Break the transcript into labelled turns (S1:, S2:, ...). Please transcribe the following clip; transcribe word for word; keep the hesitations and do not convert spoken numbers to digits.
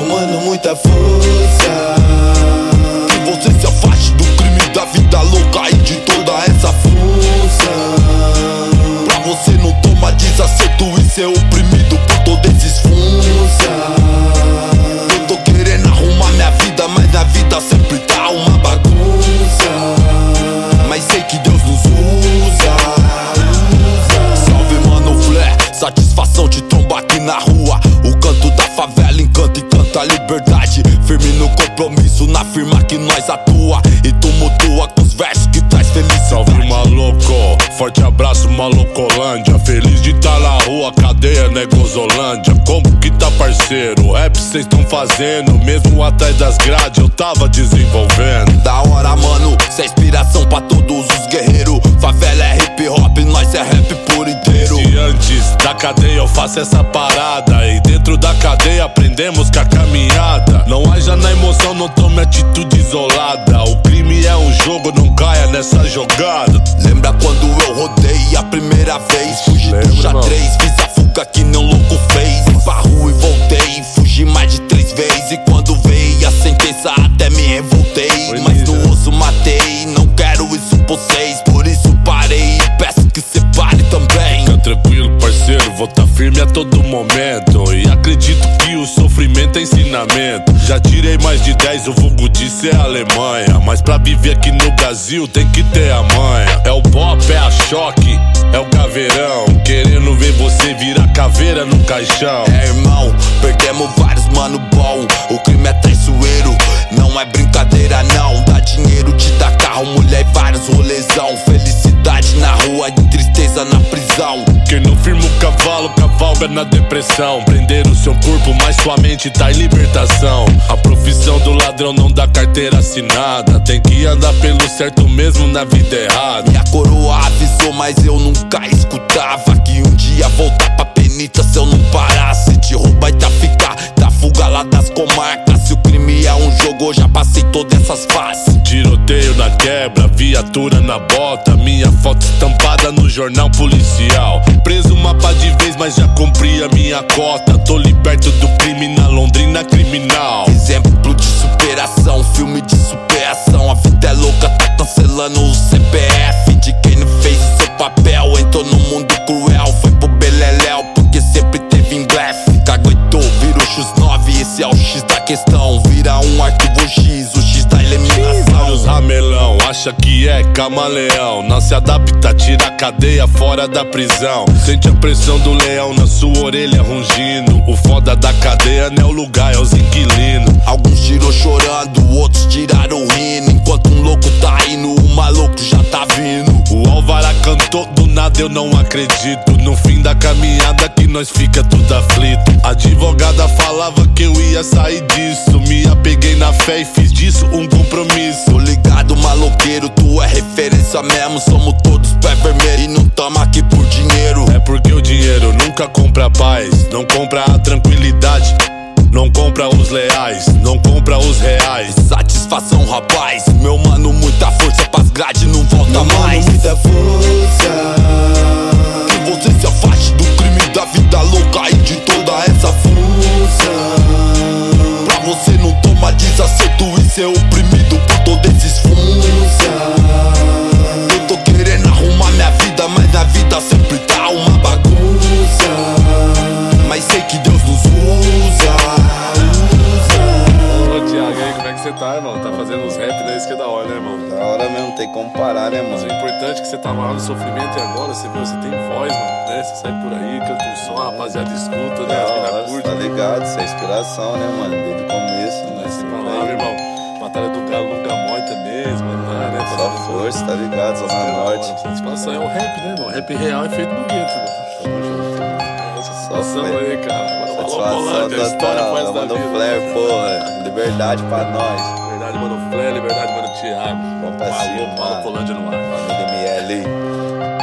S1: Meu mano, muita força. Que você se afaste do crime, da vida louca e de toda essa função. Pra você não tomar desacerto e ser oprimido por todos esses função. Eu tô querendo arrumar minha vida, mas na vida sempre tá uma bagunça. Mas sei que Deus nos usa. Salve, mano, Flé, satisfação te trombar aqui na rua. O canto da favela encanta e canta a liberdade. Firme no compromisso, na firma que nós atua. E tumultua com os versos que traz felicidade.
S2: Salve, maluco, forte abraço, Malocolândia. Feliz de tá na rua, cadeia, Negozolândia. Como que tá, parceiro? O rap cês tão fazendo, mesmo atrás das grades eu tava desenvolvendo.
S1: Da hora, mano, cê é inspiração pra todos os guerreiros. Favela é hip hop, nós é rap por inteiro.
S2: E antes da cadeia eu faço essa parada. E dentro da cadeia aprendemos com a caminhada. Não haja na emoção, não tome atitude isolada. O crime é um jogo, não caia nessa jogada.
S1: Lembra quando eu rodei a primeira vez? Fugi do xadrez, fiz a fuga que nem um louco fez. Fui pra rua e voltei, fugi mais de três vezes. E quando veio a sentença até me revoltei. Mas no osso matei, não quero isso por vocês. Por isso parei e peço que cê pare também.
S2: Fica tranquilo, parceiro, vou tá firme a todo momento. E acredito que o sofrimento é ensinamento. Já tirei mais de dez, o vulgo disso é Alemanha. Mas pra viver aqui no Brasil tem que ter a manha. É o bop, é a choque, é o caveirão. Querendo ver você virar caveira no caixão.
S1: É, irmão, perdemos vários mano bom. O crime é traiçoeiro, não é brincadeira não. Dá dinheiro, te dá carro, mulher e vários rolezão. Felicidade na rua e tristeza na prisão.
S2: Quem não firma o cavalo, cavalga na depressão. Prender o seu corpo, mas sua mente tá em libertação. A profissão do ladrão não dá carteira assinada. Tem que andar pelo certo mesmo na vida errada.
S1: Minha coroa avisou, mas eu nunca escutava. Que um dia voltar pra penita se eu não parasse. Te roubar e traficar, da fuga lá das comarcas. Se o crime é um jogo, eu já passei todas essas fases.
S2: Tiroteio na quebra, viatura na bota. Minha foto estampada no jornal policial. Preso uma pá de vez, mas já cumpri a minha cota. Tô liberto do crime na Londrina criminal.
S1: Exemplo de superação, filme de superação. A vida é louca, tá cancelando o C P F de quem não fez o seu papel. Entrou no mundo cruel, foi pro beleléu, porque sempre teve em blefe. Caguetou, vira o X nove, esse é o X da questão. Vira um arquivo X, o X da eliminação.
S2: Os ramelão, acha que é camaleão. Não se adapta, tira a cadeia fora da prisão. Sente a pressão do leão na sua orelha rungindo. O foda da cadeia não é o lugar, é os inquilinos.
S1: Alguns tirou chorando, outros tiraram rindo. Enquanto um louco tá indo, o maluco já tá vindo.
S2: O Alvará cantou, do nada eu não acredito. No fim da caminhada que nós fica tudo aflito. A advogada falava que eu ia sair disso. Me apeguei na fé e fiz disso um compromisso.
S1: Tô ligado, maloqueiro, tu é referência mesmo. Somos todos pé vermelho e não tamo aqui por dinheiro.
S2: É porque o dinheiro nunca compra a paz, não compra a tranquilidade, não compra os leais, não compra os reais.
S1: Satisfação, rapaz, meu mano, muita força pras grades, não volta meu mais. Mano, muita força. Que você se afaste do crime, da vida louca e de toda essa função. Pra você não tomar desacerto e ser oprimido por todos esses função. Eu tô querendo arrumar minha vida, mas na vida sempre tá uma bagunça. Mas sei que Deus nos usa.
S3: Ô Thiago, e aí, como é que você tá, irmão? Tá fazendo uns rap, né? Isso que é da hora, né, irmão?
S4: Da hora mesmo, tem como parar, né, mano?
S3: Mas o importante é que você tá mal no sofrimento e agora você, viu, você tem voz, mano, né? Você sai por aí, canta um som, a rapaziada escuta, né? As mina curte.
S4: Tá ligado, isso é inspiração, né, mano? Desde o começo, né?
S3: Essa palavra, irmão. Batalha do Galo nunca morre também, mano, né?
S4: Só força, tá ligado? Só na norte.
S3: Satisfação é o rap, né, irmão? O rap real é feito bonito, mano. Satisfação aí, cara.
S4: Satisfação total, mano, Flare, porra. Liberdade pra nós.
S3: Liberdade, mano, Flare, liberdade, mano, Thiago.
S4: Vamos pra cima,
S3: Paulo Colândia no ar.
S4: Família M L.